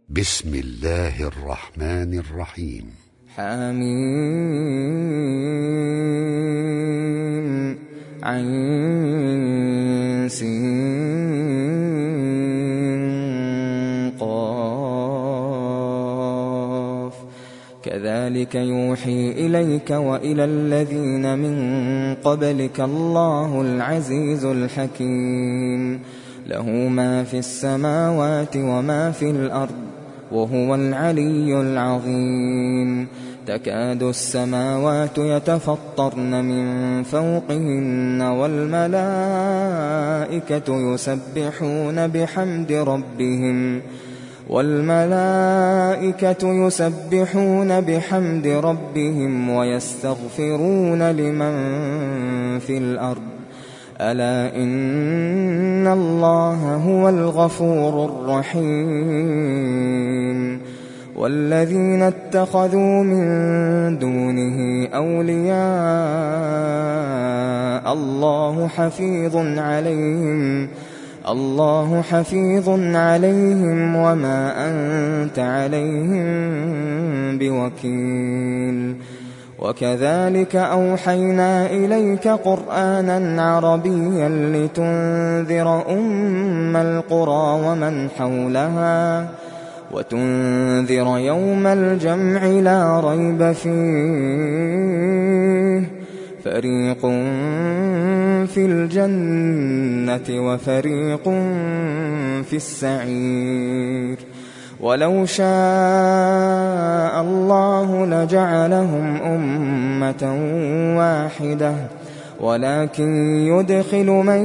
بسم الله الرحمن الرحيم. حميم عين سين قاف كذلك يوحي إليك وإلى الذين من قبلك الله العزيز الحكيم له ما في السماوات وما في الأرض وهو العلي العظيم تكاد السماوات يتفطرن من فوقهن والملائكة يسبحون بحمد ربهم ويستغفرون لمن في الأرض ألا إن الله هو الغفور الرحيم والذين اتخذوا من دونه أولياء الله حفيظ عليهم وما أنت عليهم بوكيل وكذلك أوحينا إليك قرآنا عربيا لتنذر أم القرى ومن حولها وتنذر يوم الجمع لا ريب فيه فريق في الجنة وفريق في السعير ولو شاء الله لجعلهم أمة واحدة ولكن يدخل من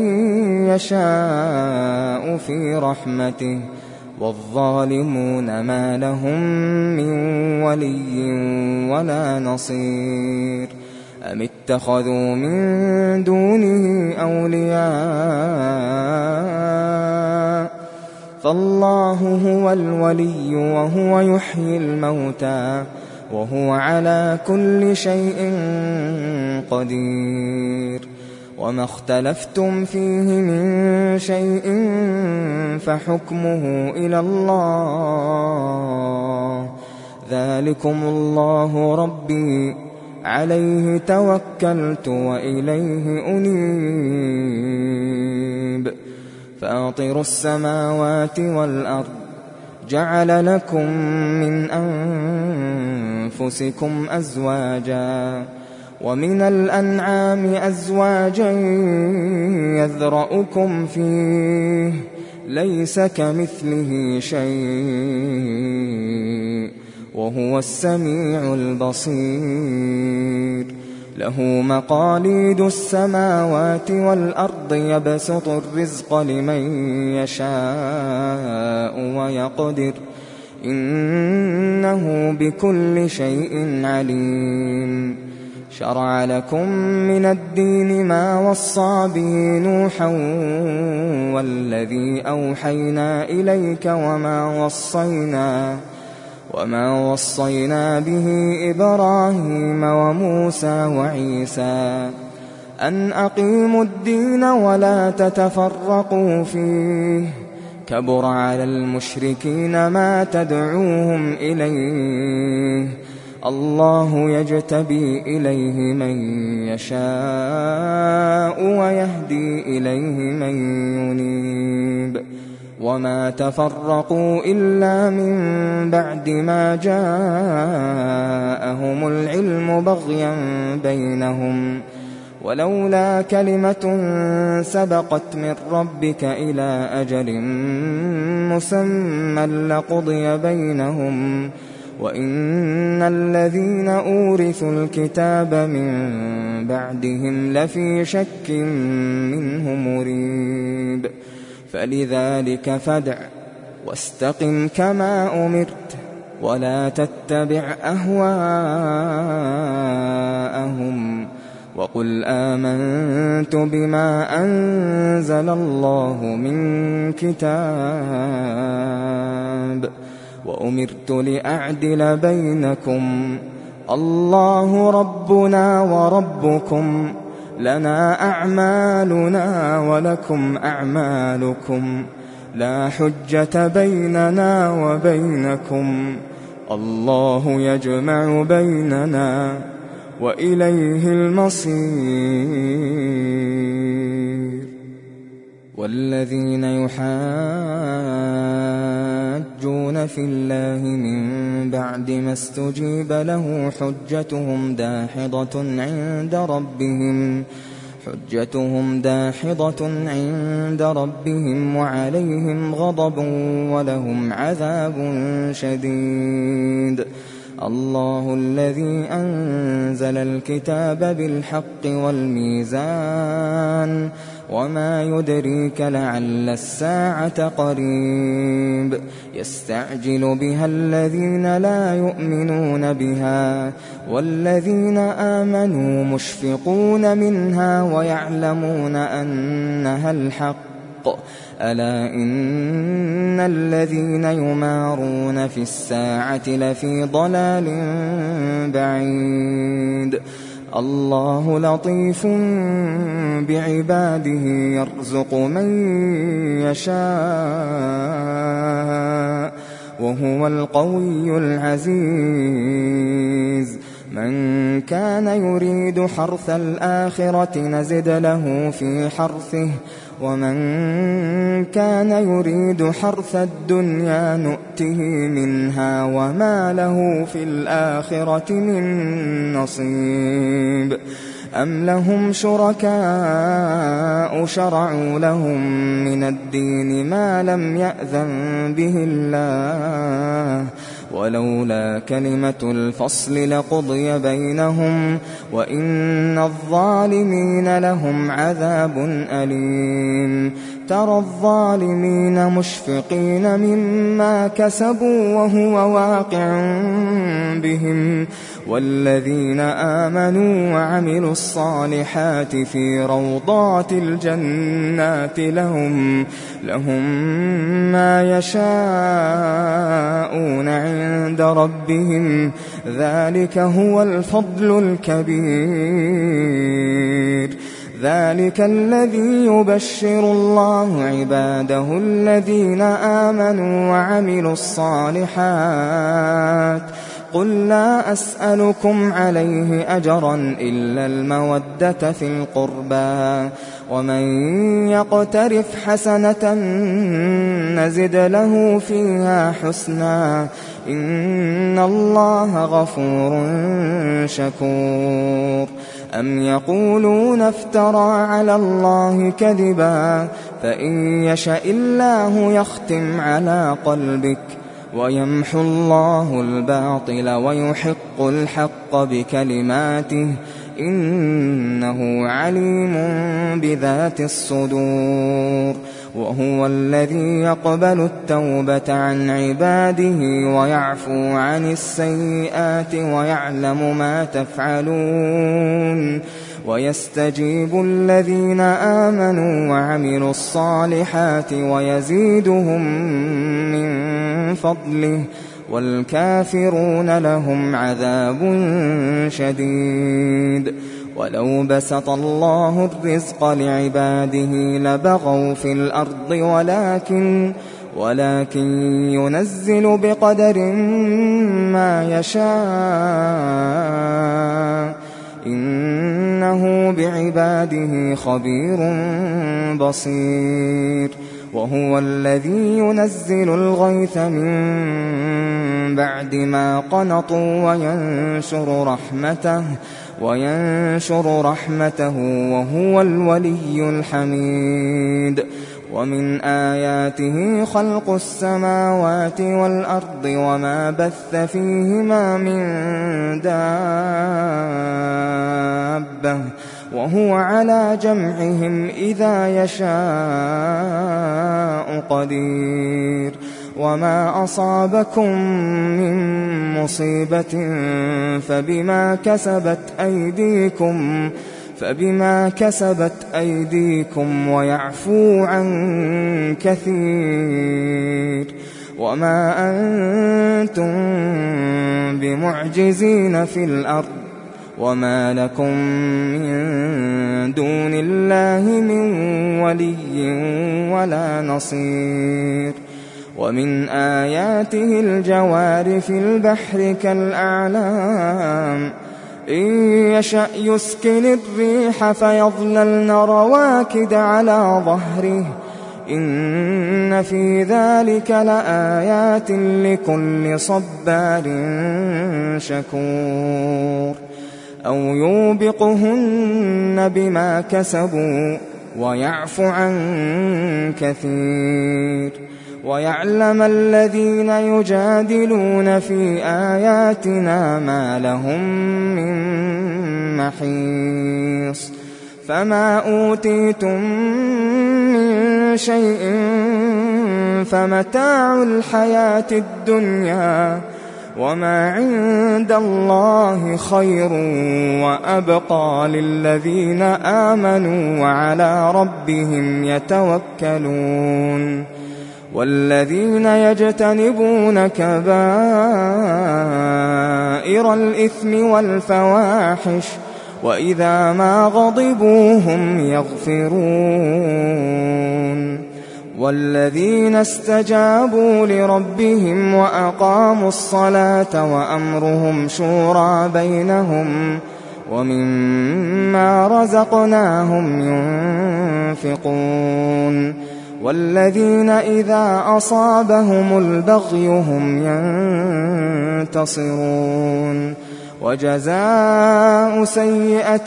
يشاء في رحمته والظالمون ما لهم من ولي ولا نصير أم اتخذوا من دونه أولياء فالله هو الولي وهو يحيي الموتى وهو على كل شيء قدير وما اختلفتم فيه من شيء فحكمه إلى الله ذلكم الله ربي عليه توكلت وإليه أنيب فاطر السماوات والأرض جعل لكم من أنفسكم أزواجا ومن الأنعام أزواجا يذرأكم فيه ليس كمثله شيء وهو السميع البصير له مقاليد السماوات والأرض يبسط الرزق لمن يشاء ويقدر إنه بكل شيء عليم شرع لكم من الدين ما وصى به نوحا والذي أوحينا إليك وما وصينا به إبراهيم وموسى وعيسى أن أقيموا الدين ولا تتفرقوا فيه كبر على المشركين ما تدعوهم إليه الله يجتبي إليه من يشاء ويهدي إليه من ينيب وما تفرقوا إلا من بعد ما جاءهم العلم بغيا بينهم ولولا كلمة سبقت من ربك إلى أجل مسمى لقضي بينهم وإن الذين أورثوا الكتاب من بعدهم لفي شك منه مريب فلذلك فادع واستقم كما أمرت ولا تتبع أهواءهم وقل آمنت بما أنزل الله من كتاب وأمرت لأعدل بينكم الله ربنا وربكم لنا أعمالنا ولكم أعمالكم لا حجة بيننا وبينكم، الله يجمع بيننا وإليه المصير. والذين يحاجون في الله من بعد ما استجيب له حجتهم داحضة عند ربهم وعليهم غضب ولهم عذاب شديد. الله الذي أنزل الكتاب بالحق والميزان، وما يدريك لعل الساعة قريب. يستعجل بها الذين لا يؤمنون بها، والذين آمنوا مشفقون منها ويعلمون أنها الحق. ألا إن الذين يمارون في الساعة لفي ضلال بعيد. الله لطيف بعباده يرزق من يشاء وهو القوي العزيز. من كان يريد حرث الآخرة نزد له في حرثه، ومن كان يريد حرث الدنيا نؤته منها وما له في الآخرة من نصيب. أم لهم شركاء شرعوا لهم من الدين ما لم يأذن به الله، ولولا كلمة الفصل لقضي بينهم وإن الظالمين لهم عذاب أليم. ترى الظالمين مشفقين مما كسبوا وهو واقع بهم، والذين آمنوا وعملوا الصالحات في روضات الجنات لهم ما يشاءون عند ربهم، ذلك هو الفضل الكبير. ذلك الذي يبشر الله عباده الذين آمنوا وعملوا الصالحات. قل لا أسألكم عليه أجرا إلا المودة في القربى، ومن يقترف حسنة نزد له فيها حسنا، إن الله غفور شكور. أم يقولون افترى على الله كذبا، فإن يشاء الله يختم على قلبك ويمحو الله الباطل ويحق الحق بكلماته، إنه عليم بذات الصدور. وهو الذي يقبل التوبة عن عباده ويعفو عن السيئات ويعلم ما تفعلون، ويستجيب الذين آمنوا وعملوا الصالحات ويزيدهم من فضله، والكافرون لهم عذاب شديد. ولو بسط الله الرزق لعباده لبغوا في الأرض ولكن ينزل بقدر ما يشاء، إنه بعباده خبير بصير. وهو الذي ينزل الغيث من بعد ما قنطوا وينشر رحمته وهو الولي الحميد. ومن آياته خلق السماوات والأرض وما بث فيهما من دابة، وهو على جمعهم إذا يشاء قدير. وما أصابكم من مصيبة فبما كسبت أيديكم ويعفو عن كثير. وما أنتم بمعجزين في الأرض وما لكم من دون الله من ولي ولا نصير. ومن آياته الجوار في البحر كالأعلام إن يشأ يسكن الريح فيظللن رواكد على ظهره إن في ذلك لآيات لكل صبار شكور. أو يوبقهن بما كسبوا ويعفو عن كثير. ويعلم الذين يجادلون في آياتنا ما لهم من محيص. فما أوتيتم من شيء فمتاع الحياة الدنيا وما عند الله خير وأبقى للذين آمنوا وعلى ربهم يتوكلون. والذين يجتنبون كبائر الإثم والفواحش وإذا ما غضبوا هم يغفرون. والذين استجابوا لربهم وأقاموا الصلاة وأمرهم شورى بينهم ومما رزقناهم ينفقون. والذين إذا أصابهم البغي هم ينتصرون. وجزاء سيئة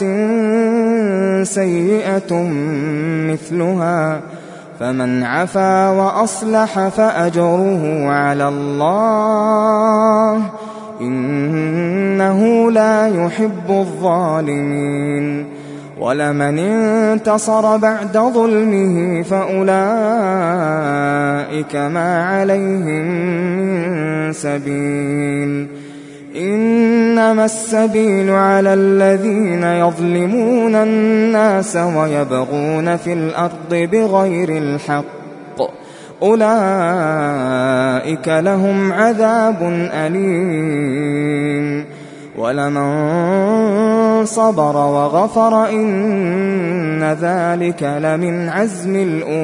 سيئة مثلها فمن عفا وأصلح فأجره على الله إنه لا يحب الظالمين. ولمن انتصر بعد ظلمه فأولئك ما عليهم من سبيل. إنما السبيل على الذين يظلمون الناس ويبغون في الأرض بغير الحق أولئك لهم عذاب أليم. ولمن صبر وغفر إن ذلك لمن عزم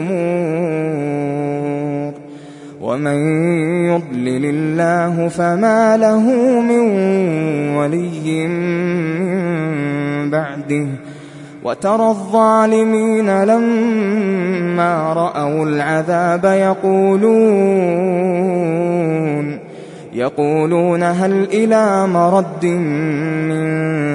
الأمور. ومن يضلل الله فما له من ولي من بعده. وترى الظالمين لما رأوا العذاب يقولون هل إلى مرد من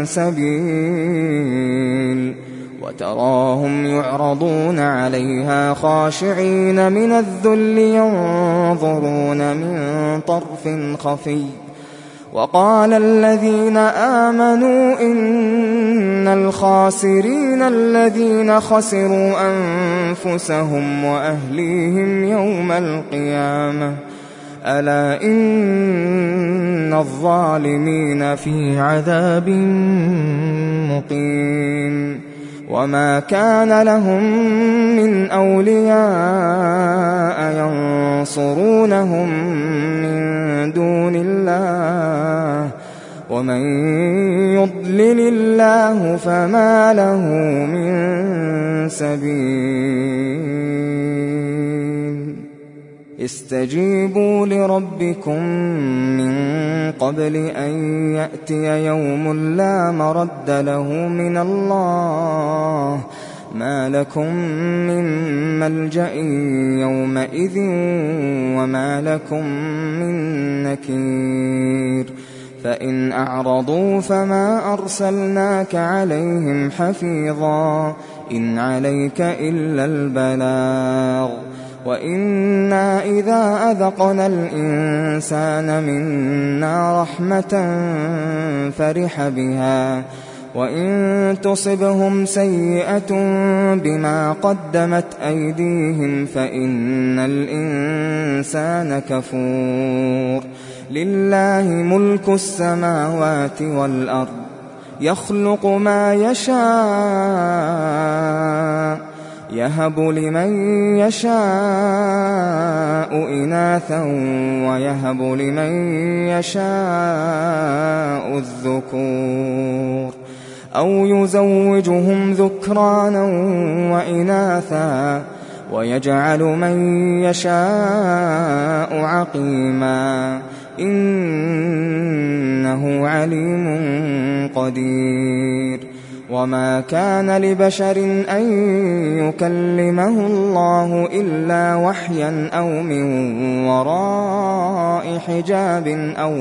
سبيل. وتراهم يعرضون عليها خاشعين من الذل ينظرون من طرف خفي. وقال الذين آمنوا إن الخاسرين الذين خسروا أنفسهم وأهليهم يوم القيامة ألا إن الظالمين في عذاب مقيم. وما كان لهم من أولياء ينصرونهم من دون الله ومن يضلل الله فما له من سبيل. استجيبوا لربكم من قبل أن يأتي يوم لا مرد له من الله ما لكم من ملجأ يومئذ وما لكم من نكير. فإن أعرضوا فما أرسلناك عليهم حفيظا إن عليك إلا البلاغ. وإنا إذا أذقنا الإنسان منا رحمة فرح بها وإن تصبهم سيئة بما قدمت أيديهم فإن الإنسان كفور. لله ملك السماوات والأرض يخلق ما يشاء يهب لمن يشاء إناثا ويهب لمن يشاء الذكور. أَوْ يُزَوِّجُهُمْ ذُكْرَانًا وَإِنَاثًا وَيَجْعَلُ مَن يَشَاءُ عَقِيمًا إِنَّهُ عَلِيمٌ قَدِيرٌ وَمَا كَانَ لِبَشَرٍ أَن يُكَلِّمَهُ اللَّهُ إِلَّا وَحْيًا أَوْ مِن وَرَاءِ حِجَابٍ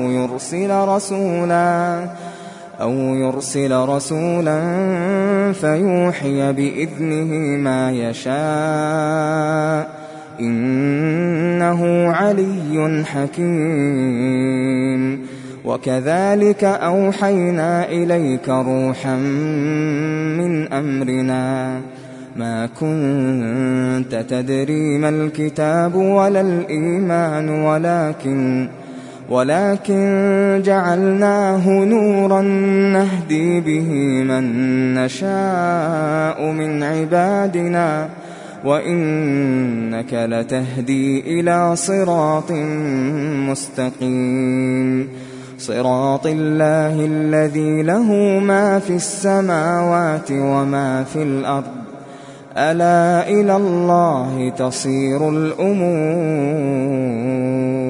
أَوْ يُرْسِلَ رَسُولًا فَيُوحِيَ بِإِذْنِهِ مَا يَشَاءُ إِنَّهُ عَلِيٌّ حَكِيمٌ وَكَذَلِكَ أَوْحَيْنَا إِلَيْكَ رُوحًا مِّنْ أَمْرِنَا مَا كُنتَ تَدْرِي مَا الْكِتَابُ وَلَا الْإِيمَانُ ولكن جعلناه نورا نهدي به من نشاء من عبادنا وإنك لتهدي إلى صراط مستقيم صراط الله الذي له ما في السماوات وما في الأرض ألا إلى الله تصير الأمور